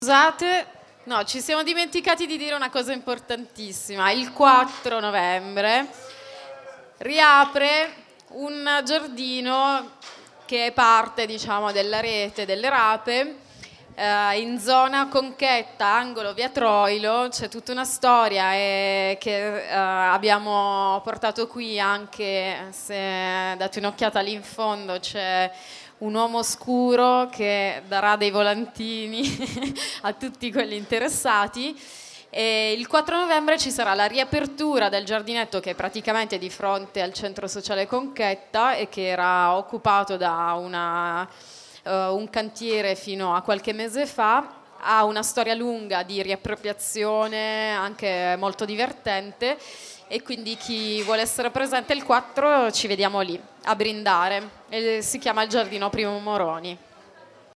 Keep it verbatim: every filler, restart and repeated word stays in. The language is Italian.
Scusate, no, ci siamo dimenticati di dire una cosa importantissima. Il quattro novembre riapre un giardino che è parte, diciamo, della rete delle rape, eh, in zona Conchetta, angolo via Troilo. C'è tutta una storia e che eh, abbiamo portato qui, anche se date un'occhiata lì in fondo c'è un uomo oscuro che darà dei volantini a tutti quelli interessati. E il quattro novembre ci sarà la riapertura del giardinetto, che è praticamente di fronte al centro sociale Conchetta e che era occupato da una, uh, un cantiere fino a qualche mese fa. Ha una storia lunga di riappropriazione, anche molto divertente, e quindi chi vuole essere presente il quattro ci vediamo lì a brindare. E si chiama il Giardino Primo Moroni.